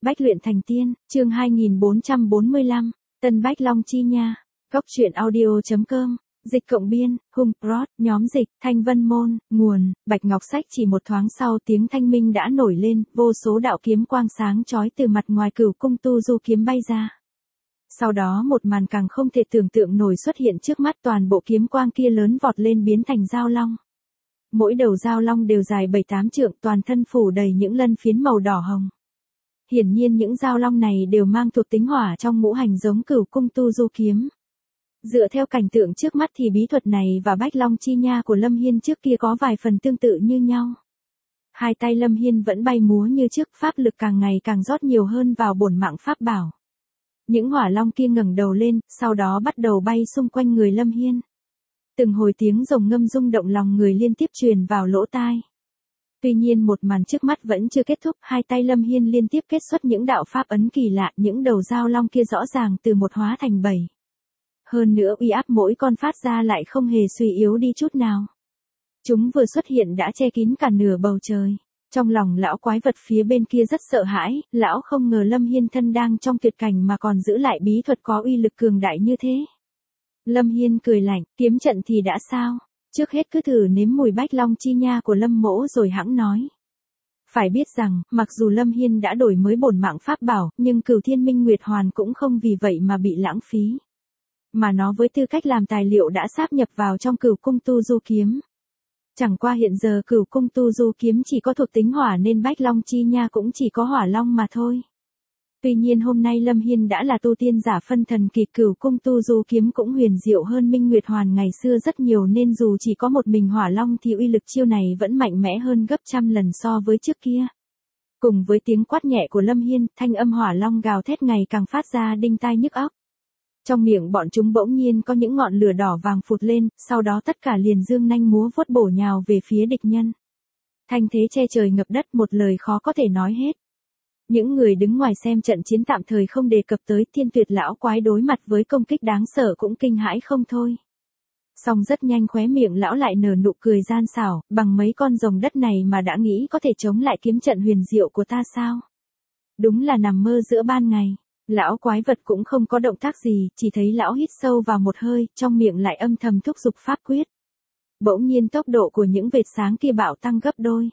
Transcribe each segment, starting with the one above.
Bách luyện thành tiên, chương 2445, Tân Bách Long Chi Nha. Góc truyện audio.com, dịch cộng biên, Hung Prod, nhóm dịch, Thanh Vân Môn, nguồn, Bạch Ngọc Sách. Chỉ một thoáng sau tiếng thanh minh đã nổi lên, vô số đạo kiếm quang sáng chói từ mặt ngoài Cửu Cung Tu Du kiếm bay ra. Sau đó một màn càng không thể tưởng tượng nổi xuất hiện trước mắt, toàn bộ kiếm quang kia lớn vọt lên biến thành dao long. Mỗi đầu dao long đều dài 7-8 trượng, toàn thân phủ đầy những lân phiến màu đỏ hồng. Hiển nhiên những dao long này đều mang thuộc tính hỏa trong ngũ hành giống Cửu Cung Tu Du kiếm. Dựa theo cảnh tượng trước mắt thì bí thuật này và Bách Long Chi Nha của Lâm Hiên trước kia có vài phần tương tự như nhau. Hai tay Lâm Hiên vẫn bay múa như trước, pháp lực càng ngày càng rót nhiều hơn vào bổn mạng pháp bảo. Những hỏa long kia ngẩng đầu lên, sau đó bắt đầu bay xung quanh người Lâm Hiên. Từng hồi tiếng rồng ngâm rung động lòng người liên tiếp truyền vào lỗ tai. Tuy nhiên một màn trước mắt vẫn chưa kết thúc, hai tay Lâm Hiên liên tiếp kết xuất những đạo pháp ấn kỳ lạ, những đầu dao long kia rõ ràng từ một hóa thành 7. Hơn nữa uy áp mỗi con phát ra lại không hề suy yếu đi chút nào. Chúng vừa xuất hiện đã che kín cả nửa bầu trời. Trong lòng lão quái vật phía bên kia rất sợ hãi, lão không ngờ Lâm Hiên thân đang trong tuyệt cảnh mà còn giữ lại bí thuật có uy lực cường đại như thế. Lâm Hiên cười lạnh, kiếm trận thì đã sao? Trước hết cứ thử nếm mùi Bách Long Chi Nha của Lâm mỗ rồi hẵng nói. Phải biết rằng, mặc dù Lâm Hiên đã đổi mới bổn mạng pháp bảo, nhưng Cửu Thiên Minh Nguyệt Hoàn cũng không vì vậy mà bị lãng phí. Mà nó với tư cách làm tài liệu đã sáp nhập vào trong Cửu Cung Tu Du kiếm. Chẳng qua hiện giờ Cửu Cung Tu Du kiếm chỉ có thuộc tính hỏa nên Bách Long Chi Nha cũng chỉ có hỏa long mà thôi. Tuy nhiên hôm nay Lâm Hiên đã là tu tiên giả phân thần kỳ, Cửu Cung Tu Du kiếm cũng huyền diệu hơn Minh Nguyệt Hoàn ngày xưa rất nhiều, nên dù chỉ có một mình hỏa long thì uy lực chiêu này vẫn mạnh mẽ hơn gấp trăm lần so với trước kia. Cùng với tiếng quát nhẹ của Lâm Hiên, thanh âm hỏa long gào thét ngày càng phát ra đinh tai nhức óc. Trong miệng bọn chúng bỗng nhiên có những ngọn lửa đỏ vàng phụt lên, sau đó tất cả liền dương nanh múa vuốt bổ nhào về phía địch nhân. Thanh thế che trời ngập đất, một lời khó có thể nói hết. Những người đứng ngoài xem trận chiến tạm thời không đề cập tới, Thiên Tuyệt lão quái đối mặt với công kích đáng sợ cũng kinh hãi không thôi. Song rất nhanh khóe miệng lão lại nở nụ cười gian xảo, bằng mấy con rồng đất này mà đã nghĩ có thể chống lại kiếm trận huyền diệu của ta sao? Đúng là nằm mơ giữa ban ngày. Lão quái vật cũng không có động tác gì, chỉ thấy lão hít sâu vào một hơi, trong miệng lại âm thầm thúc giục pháp quyết. Bỗng nhiên tốc độ của những vệt sáng kia bạo tăng gấp đôi.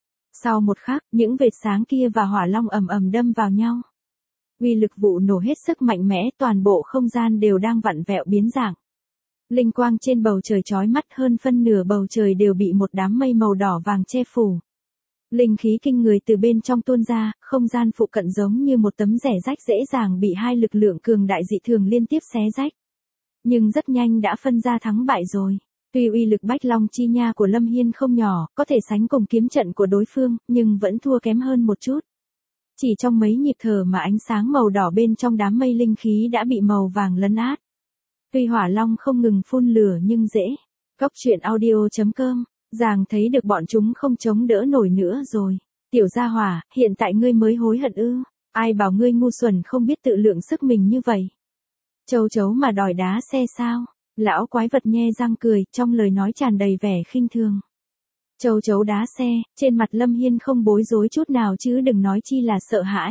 Sau một khắc, những vệt sáng kia và hỏa long ầm ầm đâm vào nhau. Uy lực vụ nổ hết sức mạnh mẽ, toàn bộ không gian đều đang vặn vẹo biến dạng. Linh quang trên bầu trời chói mắt, hơn phân nửa bầu trời đều bị một đám mây màu đỏ vàng che phủ. Linh khí kinh người từ bên trong tuôn ra, không gian phụ cận giống như một tấm rẻ rách dễ dàng bị hai lực lượng cường đại dị thường liên tiếp xé rách. Nhưng rất nhanh đã phân ra thắng bại rồi. Tuy uy lực Bách Long Chi Nha của Lâm Hiên không nhỏ, có thể sánh cùng kiếm trận của đối phương, nhưng vẫn thua kém hơn một chút. Chỉ trong mấy nhịp thở mà ánh sáng màu đỏ bên trong đám mây linh khí đã bị màu vàng lấn át. Tuy hỏa long không ngừng phun lửa nhưng dễ. Góc truyện audio.com, Giàng thấy được bọn chúng không chống đỡ nổi nữa rồi. Tiểu gia hỏa, hiện tại ngươi mới hối hận ư? Ai bảo ngươi ngu xuẩn không biết tự lượng sức mình như vậy? Châu chấu mà đòi đá xe sao? Lão quái vật nhe răng cười, trong lời nói tràn đầy vẻ khinh thường. Châu chấu đá xe, trên mặt Lâm Hiên không bối rối chút nào chứ đừng nói chi là sợ hãi.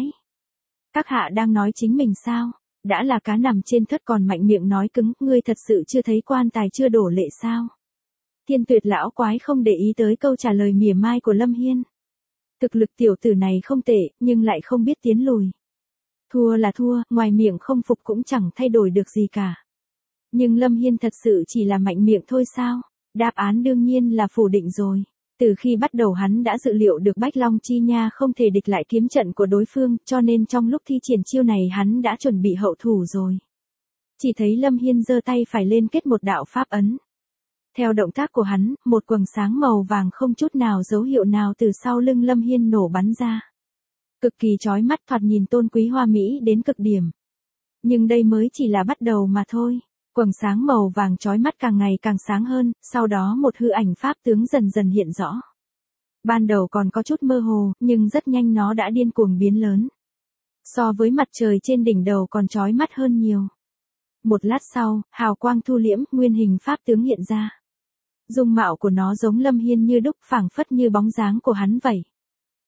Các hạ đang nói chính mình sao? Đã là cá nằm trên thớt còn mạnh miệng nói cứng, ngươi thật sự chưa thấy quan tài chưa đổ lệ sao? Thiên Tuyệt lão quái không để ý tới câu trả lời mỉa mai của Lâm Hiên. Thực lực tiểu tử này không tệ, nhưng lại không biết tiến lùi. Thua là thua, ngoài miệng không phục cũng chẳng thay đổi được gì cả. Nhưng Lâm Hiên thật sự chỉ là mạnh miệng thôi sao? Đáp án đương nhiên là phủ định rồi. Từ khi bắt đầu hắn đã dự liệu được Bách Long Chi Nha không thể địch lại kiếm trận của đối phương, cho nên trong lúc thi triển chiêu này hắn đã chuẩn bị hậu thủ rồi. Chỉ thấy Lâm Hiên giơ tay phải lên kết một đạo pháp ấn. Theo động tác của hắn, một quầng sáng màu vàng không chút nào dấu hiệu nào từ sau lưng Lâm Hiên nổ bắn ra. Cực kỳ chói mắt, thoạt nhìn tôn quý hoa mỹ đến cực điểm. Nhưng đây mới chỉ là bắt đầu mà thôi. Quầng sáng màu vàng chói mắt càng ngày càng sáng hơn, sau đó một hư ảnh pháp tướng dần dần hiện rõ. Ban đầu còn có chút mơ hồ, nhưng rất nhanh nó đã điên cuồng biến lớn. So với mặt trời trên đỉnh đầu còn chói mắt hơn nhiều. Một lát sau, hào quang thu liễm, nguyên hình pháp tướng hiện ra. Dung mạo của nó giống Lâm Hiên như đúc, phảng phất như bóng dáng của hắn vậy.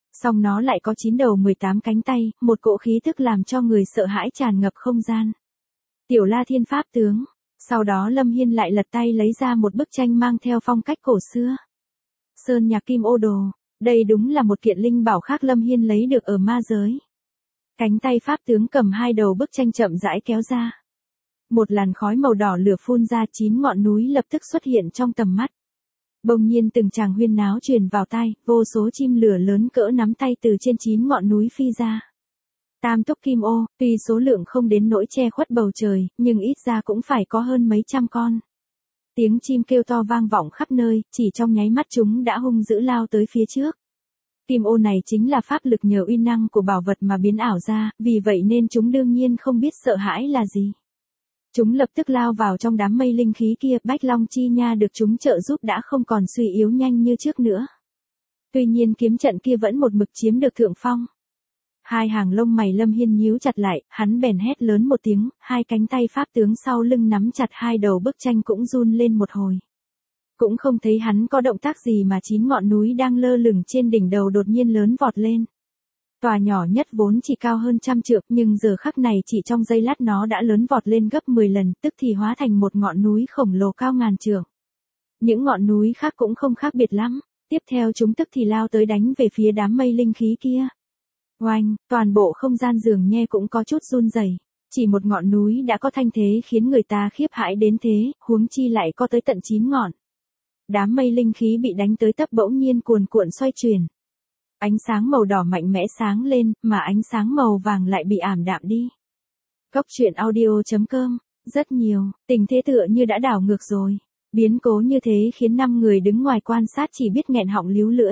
Song nó lại có 9 đầu 18 cánh tay, một cỗ khí tức làm cho người sợ hãi tràn ngập không gian. Tiểu La Thiên Pháp tướng. Sau đó Lâm Hiên lại lật tay lấy ra một bức tranh mang theo phong cách cổ xưa. Sơn nhạc kim ô đồ. Đây đúng là một kiện linh bảo khác Lâm Hiên lấy được ở ma giới. Cánh tay pháp tướng cầm 2 đầu bức tranh chậm rãi kéo ra. Một làn khói màu đỏ lửa phun ra, 9 ngọn núi lập tức xuất hiện trong tầm mắt. Bỗng nhiên từng tràng huyên náo truyền vào tai, vô số chim lửa lớn cỡ nắm tay từ trên 9 ngọn núi phi ra. Tam túc kim ô, tuy số lượng không đến nỗi che khuất bầu trời, nhưng ít ra cũng phải có hơn mấy trăm con. Tiếng chim kêu to vang vọng khắp nơi, chỉ trong nháy mắt chúng đã hung dữ lao tới phía trước. Kim ô này chính là pháp lực nhờ uy năng của bảo vật mà biến ảo ra, vì vậy nên chúng đương nhiên không biết sợ hãi là gì. Chúng lập tức lao vào trong đám mây linh khí kia, Bách Long Chi Nha được chúng trợ giúp đã không còn suy yếu nhanh như trước nữa. Tuy nhiên kiếm trận kia vẫn một mực chiếm được thượng phong. Hai hàng lông mày Lâm Hiên nhíu chặt lại, hắn bèn hét lớn một tiếng, 2 cánh tay pháp tướng sau lưng nắm chặt 2 đầu bức tranh cũng run lên một hồi. Cũng không thấy hắn có động tác gì mà 9 ngọn núi đang lơ lửng trên đỉnh đầu đột nhiên lớn vọt lên. Tòa nhỏ nhất vốn chỉ cao hơn 100 trượng, nhưng giờ khắc này chỉ trong giây lát nó đã lớn vọt lên gấp 10 lần, tức thì hóa thành một ngọn núi khổng lồ cao ngàn trượng. Những ngọn núi khác cũng không khác biệt lắm, tiếp theo chúng tức thì lao tới đánh về phía đám mây linh khí kia. Oanh, toàn bộ không gian dường như cũng có chút run rẩy. Chỉ một ngọn núi đã có thanh thế khiến người ta khiếp hãi đến thế, huống chi lại có tới tận 9 ngọn. Đám mây linh khí bị đánh tới tấp bỗng nhiên cuồn cuộn xoay chuyển. Ánh sáng màu đỏ mạnh mẽ sáng lên, mà ánh sáng màu vàng lại bị ảm đạm đi. Cốc truyện audio.com, rất nhiều, tình thế tựa như đã đảo ngược rồi. Biến cố như thế khiến 5 người đứng ngoài quan sát chỉ biết nghẹn họng líu lưỡi.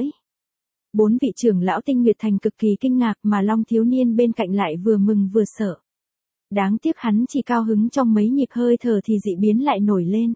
4 vị trưởng lão Tinh Nguyệt Thành cực kỳ kinh ngạc, mà Long thiếu niên bên cạnh lại vừa mừng vừa sợ. Đáng tiếc hắn chỉ cao hứng trong mấy nhịp hơi thở thì dị biến lại nổi lên.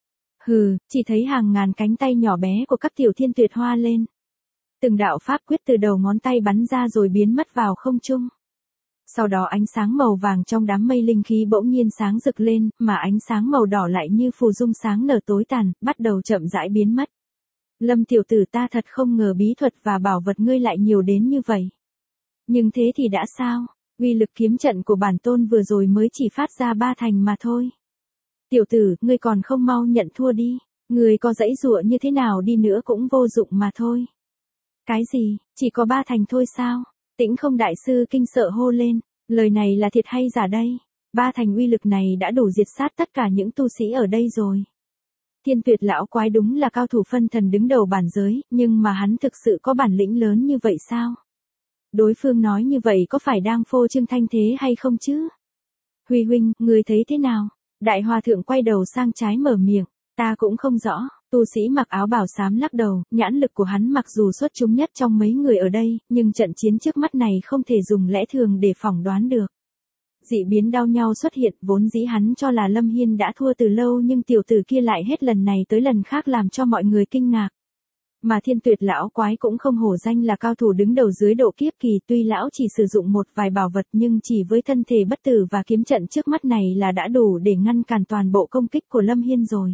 Hừ, chỉ thấy hàng ngàn cánh tay nhỏ bé của các tiểu thiên tuyệt hoa lên. Từng đạo pháp quyết từ đầu ngón tay bắn ra rồi biến mất vào không trung. Sau đó ánh sáng màu vàng trong đám mây linh khí bỗng nhiên sáng rực lên, mà ánh sáng màu đỏ lại như phù dung sáng nở tối tàn, bắt đầu chậm rãi biến mất. Lâm tiểu tử, ta thật không ngờ bí thuật và bảo vật ngươi lại nhiều đến như vậy. Nhưng thế thì đã sao? Uy lực kiếm trận của bản tôn vừa rồi mới chỉ phát ra 3 thành mà thôi. Tiểu tử, ngươi còn không mau nhận thua đi. Ngươi có giãy giụa như thế nào đi nữa cũng vô dụng mà thôi. Cái gì, chỉ có 3 thành thôi sao? Tĩnh Không đại sư kinh sợ hô lên, lời này là thiệt hay giả đây? 3 thành uy lực này đã đủ diệt sát tất cả những tu sĩ ở đây rồi. Thiên Tuyệt lão quái đúng là cao thủ phân thần đứng đầu bản giới, nhưng mà hắn thực sự có bản lĩnh lớn như vậy sao? Đối phương nói như vậy có phải đang phô trương thanh thế hay không chứ? Huy huynh, người thấy thế nào? Đại hòa thượng quay đầu sang trái mở miệng, ta cũng không rõ. Tu sĩ mặc áo bào xám lắc đầu, nhãn lực của hắn mặc dù xuất chúng nhất trong mấy người ở đây, nhưng trận chiến trước mắt này không thể dùng lẽ thường để phỏng đoán được. Dị biến đao nhau xuất hiện, vốn dĩ hắn cho là Lâm Hiên đã thua từ lâu, nhưng tiểu tử kia lại hết lần này tới lần khác làm cho mọi người kinh ngạc. Mà Thiên Tuyệt lão quái cũng không hổ danh là cao thủ đứng đầu dưới độ kiếp kỳ, tuy lão chỉ sử dụng một vài bảo vật nhưng chỉ với thân thể bất tử và kiếm trận trước mắt này là đã đủ để ngăn cản toàn bộ công kích của Lâm Hiên rồi.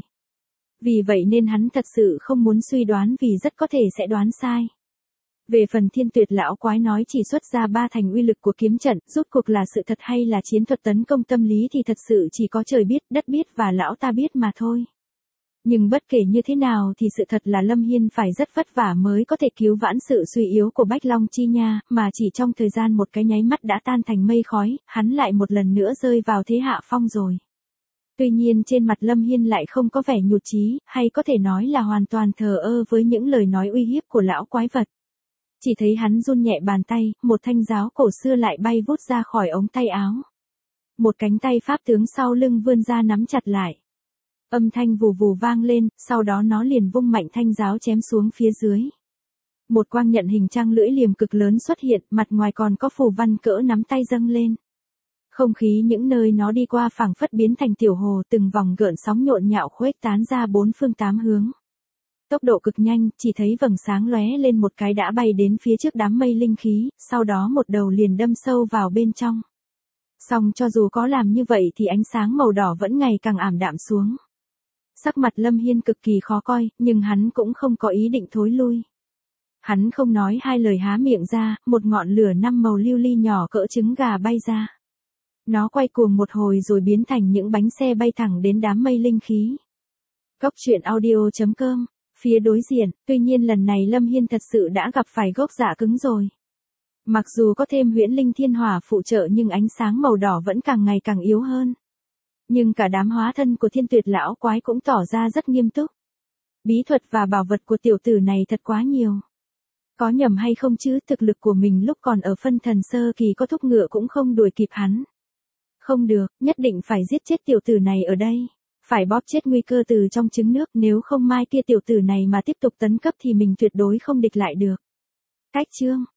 Vì vậy nên hắn thật sự không muốn suy đoán, vì rất có thể sẽ đoán sai. Về phần Thiên Tuyệt lão quái nói chỉ xuất ra 3 thành uy lực của kiếm trận, rốt cuộc là sự thật hay là chiến thuật tấn công tâm lý thì thật sự chỉ có trời biết, đất biết và lão ta biết mà thôi. Nhưng bất kể như thế nào thì sự thật là Lâm Hiên phải rất vất vả mới có thể cứu vãn sự suy yếu của Bách Long Chi Nha, mà chỉ trong thời gian một cái nháy mắt đã tan thành mây khói, hắn lại một lần nữa rơi vào thế hạ phong rồi. Tuy nhiên trên mặt Lâm Hiên lại không có vẻ nhụt chí, hay có thể nói là hoàn toàn thờ ơ với những lời nói uy hiếp của lão quái vật. Chỉ thấy hắn run nhẹ bàn tay, một thanh giáo cổ xưa lại bay vút ra khỏi ống tay áo. Một cánh tay pháp tướng sau lưng vươn ra nắm chặt lại. Âm thanh vù vù vang lên, sau đó nó liền vung mạnh thanh giáo chém xuống phía dưới. Một quang nhận hình trang lưỡi liềm cực lớn xuất hiện, mặt ngoài còn có phù văn cỡ nắm tay dâng lên. Không khí những nơi nó đi qua phảng phất biến thành tiểu hồ, từng vòng gợn sóng nhộn nhạo khuếch tán ra 4 phương 8 hướng. Tốc độ cực nhanh, chỉ thấy vầng sáng lóe lên một cái đã bay đến phía trước đám mây linh khí, sau đó một đầu liền đâm sâu vào bên trong. Song cho dù có làm như vậy thì ánh sáng màu đỏ vẫn ngày càng ảm đạm xuống. Sắc mặt Lâm Hiên cực kỳ khó coi, nhưng hắn cũng không có ý định thối lui. Hắn không nói hai lời há miệng ra, một ngọn lửa 5 màu lưu ly nhỏ cỡ trứng gà bay ra. Nó quay cuồng một hồi rồi biến thành những bánh xe bay thẳng đến đám mây linh khí. Góc truyện audio.com, phía đối diện, tuy nhiên lần này Lâm Hiên thật sự đã gặp phải gốc dạ cứng rồi. Mặc dù có thêm huyễn linh thiên hỏa phụ trợ nhưng ánh sáng màu đỏ vẫn càng ngày càng yếu hơn. Nhưng cả đám hóa thân của Thiên Tuyệt lão quái cũng tỏ ra rất nghiêm túc. Bí thuật và bảo vật của tiểu tử này thật quá nhiều. Có nhầm hay không chứ, thực lực của mình lúc còn ở phân thần sơ kỳ có thúc ngựa cũng không đuổi kịp hắn. Không được, nhất định phải giết chết tiểu tử này ở đây. Phải bóp chết nguy cơ từ trong trứng nước, nếu không mai kia tiểu tử này mà tiếp tục tấn cấp thì mình tuyệt đối không địch lại được. Cách chương